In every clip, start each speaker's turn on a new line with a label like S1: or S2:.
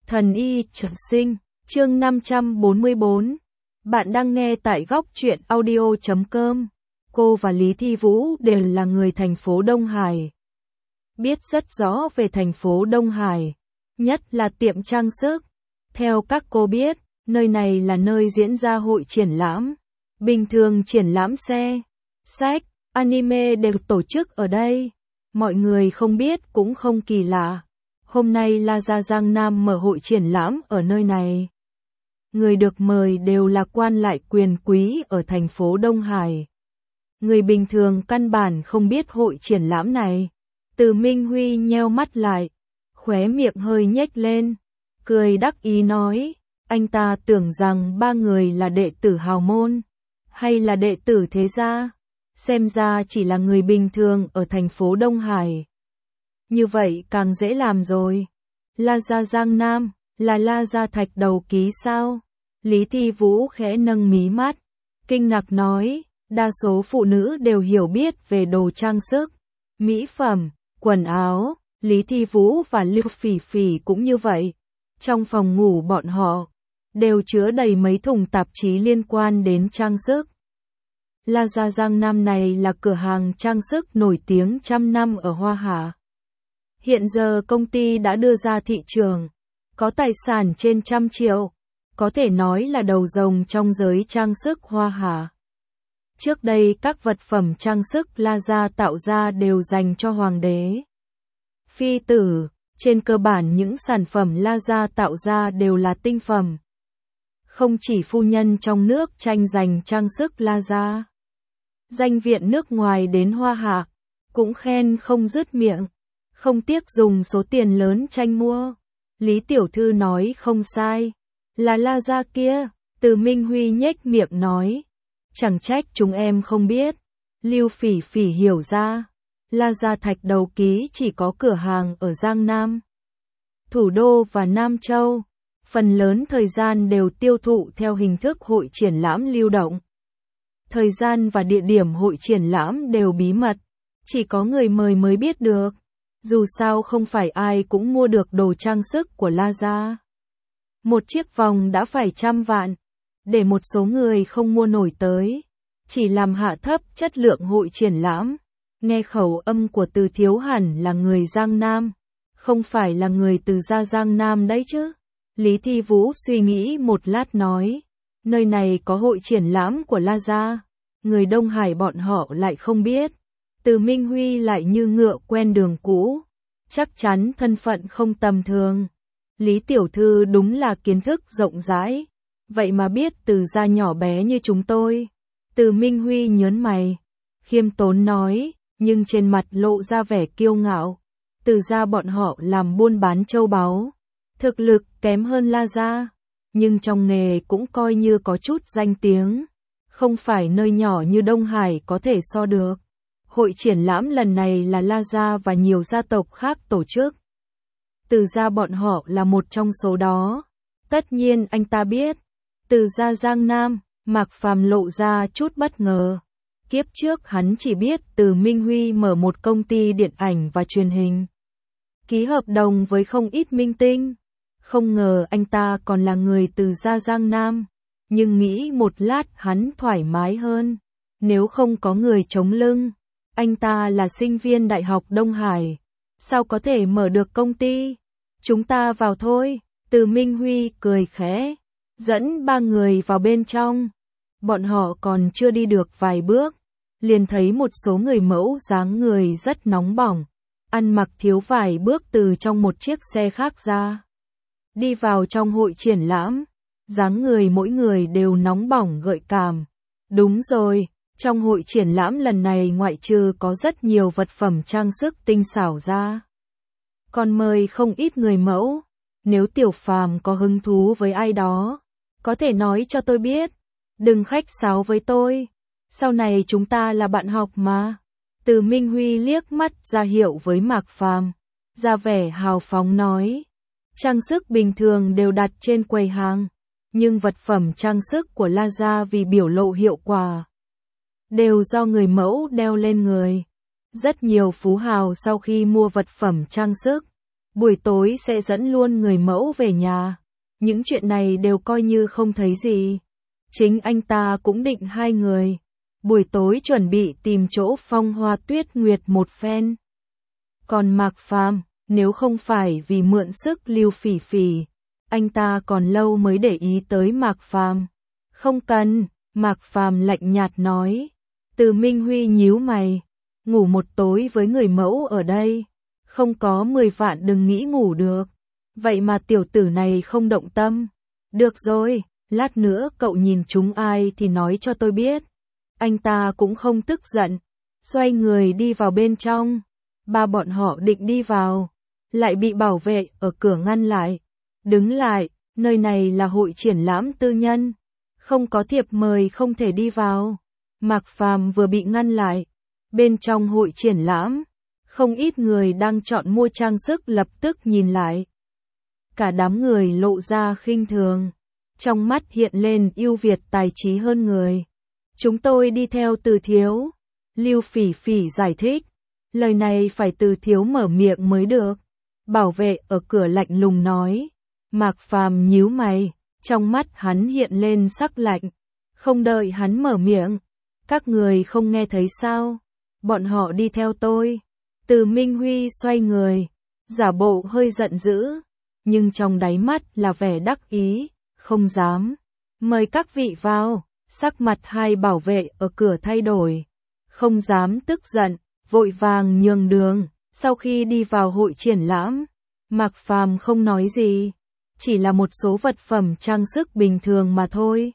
S1: Thần y trường sinh, chương 544. Bạn đang nghe tại góc truyện audio.com. Cô và Lý Thi Vũ đều là người thành phố Đông Hải. Biết rất rõ về thành phố Đông Hải, nhất là tiệm trang sức. Theo các cô biết, nơi này là nơi diễn ra hội triển lãm. Bình thường triển lãm xe, sách, anime đều tổ chức ở đây. Mọi người không biết cũng không kỳ lạ. Hôm nay Plaza Giang Nam mở hội triển lãm ở nơi này. Người được mời đều là quan lại quyền quý ở thành phố Đông Hải. Người bình thường căn bản không biết hội triển lãm này. Từ Minh Huy nheo mắt lại, khóe miệng hơi nhếch lên, cười đắc ý nói, anh ta tưởng rằng ba người là đệ tử hào môn, hay là đệ tử thế gia, xem ra chỉ là người bình thường ở thành phố Đông Hải. Như vậy càng dễ làm rồi. Plaza Giang Nam, là Plaza Thạch Đầu Ký sao? Lý Thi Vũ khẽ nâng mí mắt, kinh ngạc nói, đa số phụ nữ đều hiểu biết về đồ trang sức, mỹ phẩm, quần áo. Lý Thi Vũ và Lưu Phỉ Phỉ cũng như vậy. Trong phòng ngủ bọn họ, đều chứa đầy mấy thùng tạp chí liên quan đến trang sức. Plaza Giang Nam này là cửa hàng trang sức nổi tiếng trăm năm ở Hoa Hạ. Hiện giờ công ty đã đưa ra thị trường, có tài sản trên 100 triệu, có thể nói là đầu rồng trong giới trang sức Hoa Hạ. Trước đây các vật phẩm trang sức Plaza tạo ra đều dành cho hoàng đế, phi tử, trên cơ bản những sản phẩm Plaza tạo ra đều là tinh phẩm. Không chỉ phu nhân trong nước tranh giành trang sức Plaza, danh viện nước ngoài đến Hoa Hạ cũng khen không dứt miệng, không tiếc dùng số tiền lớn tranh mua. Lý tiểu thư nói không sai, là Plaza kia. Từ Minh Huy nhếch miệng nói, chẳng trách chúng em không biết. Lưu Phỉ Phỉ hiểu ra, Plaza Thạch Đầu Ký chỉ có cửa hàng ở Giang Nam, Thủ Đô và Nam Châu. Phần lớn thời gian đều tiêu thụ theo hình thức hội triển lãm lưu động. Thời gian và địa điểm hội triển lãm đều bí mật, chỉ có người mời mới biết được. Dù sao không phải ai cũng mua được đồ trang sức của Plaza. Một chiếc vòng đã phải 100 vạn, để một số người không mua nổi tới, chỉ làm hạ thấp chất lượng hội triển lãm. Nghe khẩu âm của Từ Thiếu hẳn là người Giang Nam, không phải là người từ gia Giang Nam đấy chứ. Lý Thi Vũ suy nghĩ một lát nói, nơi này có hội triển lãm của Plaza, người Đông Hải bọn họ lại không biết. Từ Minh Huy lại như ngựa quen đường cũ, chắc chắn thân phận không tầm thường. Lý tiểu thư đúng là kiến thức rộng rãi, vậy mà biết từ gia nhỏ bé như chúng tôi. Từ Minh Huy nhớn mày, khiêm tốn nói, nhưng trên mặt lộ ra vẻ kiêu ngạo. Từ gia bọn họ làm buôn bán châu báu, thực lực kém hơn Plaza, nhưng trong nghề cũng coi như có chút danh tiếng, không phải nơi nhỏ như Đông Hải có thể so được. Hội triển lãm lần này là Plaza và nhiều gia tộc khác tổ chức. Từ gia bọn họ là một trong số đó. Tất nhiên anh ta biết. Từ gia Giang Nam, Mạc Phàm lộ ra chút bất ngờ. Kiếp trước hắn chỉ biết Từ Minh Huy mở một công ty điện ảnh và truyền hình, ký hợp đồng với không ít minh tinh. Không ngờ anh ta còn là người từ gia Giang Nam. Nhưng nghĩ một lát hắn thoải mái hơn. Nếu không có người chống lưng, anh ta là sinh viên Đại học Đông Hải, sao có thể mở được công ty? Chúng ta vào thôi. Từ Minh Huy cười khẽ, dẫn ba người vào bên trong. Bọn họ còn chưa đi được vài bước, liền thấy một số người mẫu dáng người rất nóng bỏng, ăn mặc thiếu vải bước từ trong một chiếc xe khác ra. Đi vào trong hội triển lãm, dáng người mỗi người đều nóng bỏng gợi cảm. Đúng rồi. Trong hội triển lãm lần này ngoại trừ có rất nhiều vật phẩm trang sức tinh xảo ra, còn mời không ít người mẫu. Nếu Tiểu Phàm có hứng thú với ai đó, có thể nói cho tôi biết, đừng khách sáo với tôi, sau này chúng ta là bạn học mà. Từ Minh Huy liếc mắt ra hiệu với Mạc Phàm, ra vẻ hào phóng nói, trang sức bình thường đều đặt trên quầy hàng, nhưng vật phẩm trang sức của Plaza vì biểu lộ hiệu quả, đều do người mẫu đeo lên người. Rất nhiều phú hào sau khi mua vật phẩm trang sức, buổi tối sẽ dẫn luôn người mẫu về nhà. Những chuyện này đều coi như không thấy gì. Chính anh ta cũng định hai người. Buổi tối chuẩn bị tìm chỗ phong hoa tuyết nguyệt một phen. Còn Mạc Phàm, nếu không phải vì mượn sức Lưu Phỉ Phỉ, anh ta còn lâu mới để ý tới Mạc Phàm. Không cần, Mạc Phàm lạnh nhạt nói. Từ Minh Huy nhíu mày, ngủ một tối với người mẫu ở đây, không có 10 vạn đừng nghĩ ngủ được. Vậy mà tiểu tử này không động tâm. Được rồi, lát nữa cậu nhìn chúng ai thì nói cho tôi biết. Anh ta cũng không tức giận, xoay người đi vào bên trong. Ba bọn họ định đi vào, lại bị bảo vệ ở cửa ngăn lại. Đứng lại, nơi này là hội triển lãm tư nhân, không có thiệp mời không thể đi vào. Mạc Phàm vừa bị ngăn lại. Bên trong hội triển lãm, không ít người đang chọn mua trang sức lập tức nhìn lại. Cả đám người lộ ra khinh thường, trong mắt hiện lên ưu việt tài trí hơn người. Chúng tôi đi theo Từ thiếu. Lưu Phỉ Phỉ giải thích. Lời này phải Từ thiếu mở miệng mới được. Bảo vệ ở cửa lạnh lùng nói. Mạc Phàm nhíu mày, trong mắt hắn hiện lên sắc lạnh. Không đợi hắn mở miệng. Các người không nghe thấy sao? Bọn họ đi theo tôi. Từ Minh Huy xoay người, giả bộ hơi giận dữ, nhưng trong đáy mắt là vẻ đắc ý, không dám. Mời các vị vào. Sắc mặt hai bảo vệ ở cửa thay đổi, không dám tức giận, vội vàng nhường đường. Sau khi đi vào hội triển lãm, Mạc Phàm không nói gì, chỉ là một số vật phẩm trang sức bình thường mà thôi.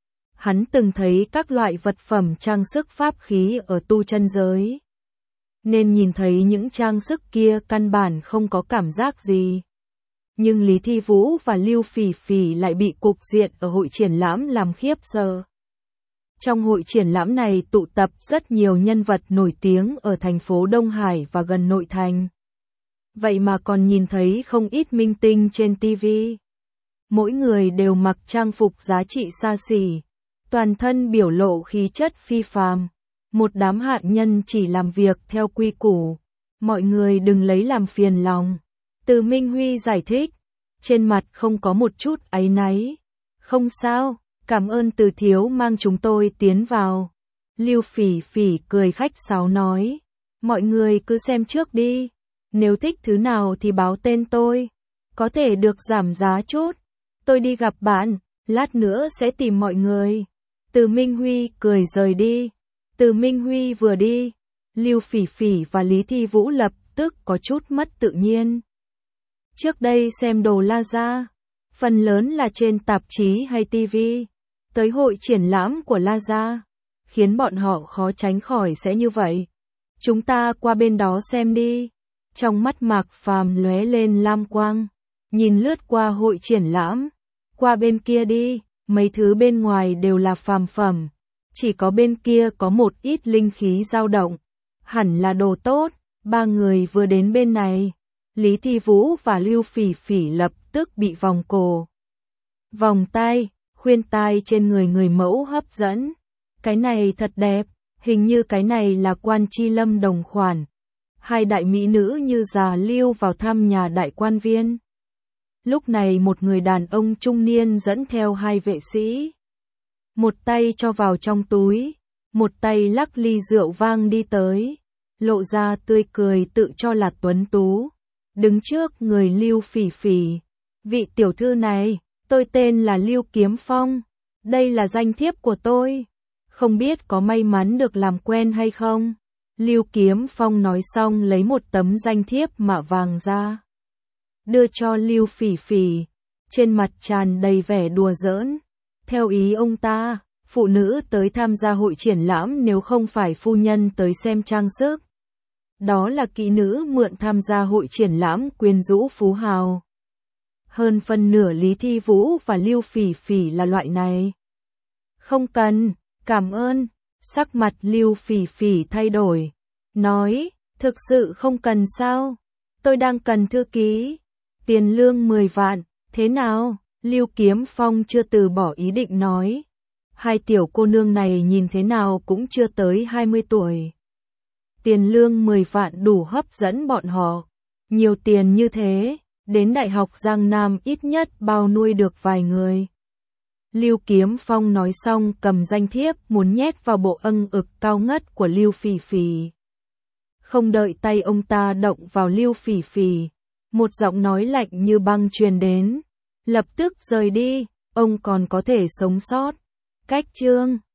S1: Hắn từng thấy các loại vật phẩm trang sức pháp khí ở tu chân giới, nên nhìn thấy những trang sức kia căn bản không có cảm giác gì. Nhưng Lý Thi Vũ và Lưu Phỉ Phỉ lại bị cục diện ở hội triển lãm làm khiếp sợ. Trong hội triển lãm này tụ tập rất nhiều nhân vật nổi tiếng ở thành phố Đông Hải và gần nội thành. Vậy mà còn nhìn thấy không ít minh tinh trên TV. Mỗi người đều mặc trang phục giá trị xa xỉ, toàn thân biểu lộ khí chất phi phàm. Một đám hạ nhân chỉ làm việc theo quy củ. Mọi người đừng lấy làm phiền lòng. Từ Minh Huy giải thích, trên mặt không có một chút áy náy. Không sao, cảm ơn Từ thiếu mang chúng tôi tiến vào. Lưu Phỉ Phỉ cười khách sáo nói, mọi người cứ xem trước đi. Nếu thích thứ nào thì báo tên tôi, có thể được giảm giá chút. Tôi đi gặp bạn, lát nữa sẽ tìm mọi người. Từ Minh Huy cười rời đi. Từ Minh Huy vừa đi, Lưu Phỉ Phỉ và Lý Thi Vũ lập tức có chút mất tự nhiên. Trước đây xem đồ Laza, phần lớn là trên tạp chí hay TV, tới hội triển lãm của Laza, khiến bọn họ khó tránh khỏi sẽ như vậy. Chúng ta qua bên đó xem đi. Trong mắt Mạc Phàm lóe lên lam quang, nhìn lướt qua hội triển lãm. Qua bên kia đi, mấy thứ bên ngoài đều là phàm phẩm. Chỉ có bên kia có một ít linh khí dao động, hẳn là đồ tốt. Ba người vừa đến bên này, Lý Thi Vũ và Lưu Phỉ Phỉ lập tức bị vòng cổ, vòng tay, khuyên tai trên người người mẫu hấp dẫn. Cái này thật đẹp, hình như cái này là Quan Chi Lâm đồng khoản. Hai đại mỹ nữ như già Lưu vào thăm nhà đại quan viên. Lúc này một người đàn ông trung niên dẫn theo hai vệ sĩ. Một tay cho vào trong túi, một tay lắc ly rượu vang đi tới, lộ ra tươi cười tự cho là tuấn tú. Đứng trước người Lưu Phỉ Phỉ, vị tiểu thư này, tôi tên là Lưu Kiếm Phong, đây là danh thiếp của tôi, không biết có may mắn được làm quen hay không. Lưu Kiếm Phong nói xong lấy một tấm danh thiếp mạ vàng ra, đưa cho Lưu Phỉ Phỉ, trên mặt tràn đầy vẻ đùa giỡn. Theo ý ông ta, phụ nữ tới tham gia hội triển lãm nếu không phải phu nhân tới xem trang sức, đó là kỹ nữ mượn tham gia hội triển lãm quyến rũ phú hào. Hơn phân nửa Lý Thi Vũ và Lưu Phỉ Phỉ là loại này. Không cần, cảm ơn. Sắc mặt Lưu Phỉ Phỉ thay đổi, nói, thực sự không cần sao? Tôi đang cần thư ký, tiền lương 10 vạn, thế nào? Lưu Kiếm Phong chưa từ bỏ ý định nói. Hai tiểu cô nương này nhìn thế nào cũng chưa tới 20 tuổi. Tiền lương 10 vạn đủ hấp dẫn bọn họ. Nhiều tiền như thế, đến Đại học Giang Nam ít nhất bao nuôi được vài người. Lưu Kiếm Phong nói xong cầm danh thiếp muốn nhét vào bộ âng ực cao ngất của Lưu Phỉ Phỉ. Không đợi tay ông ta động vào Lưu Phỉ Phỉ, một giọng nói lạnh như băng truyền đến. Lập tức rời đi, ông còn có thể sống sót. Cách chương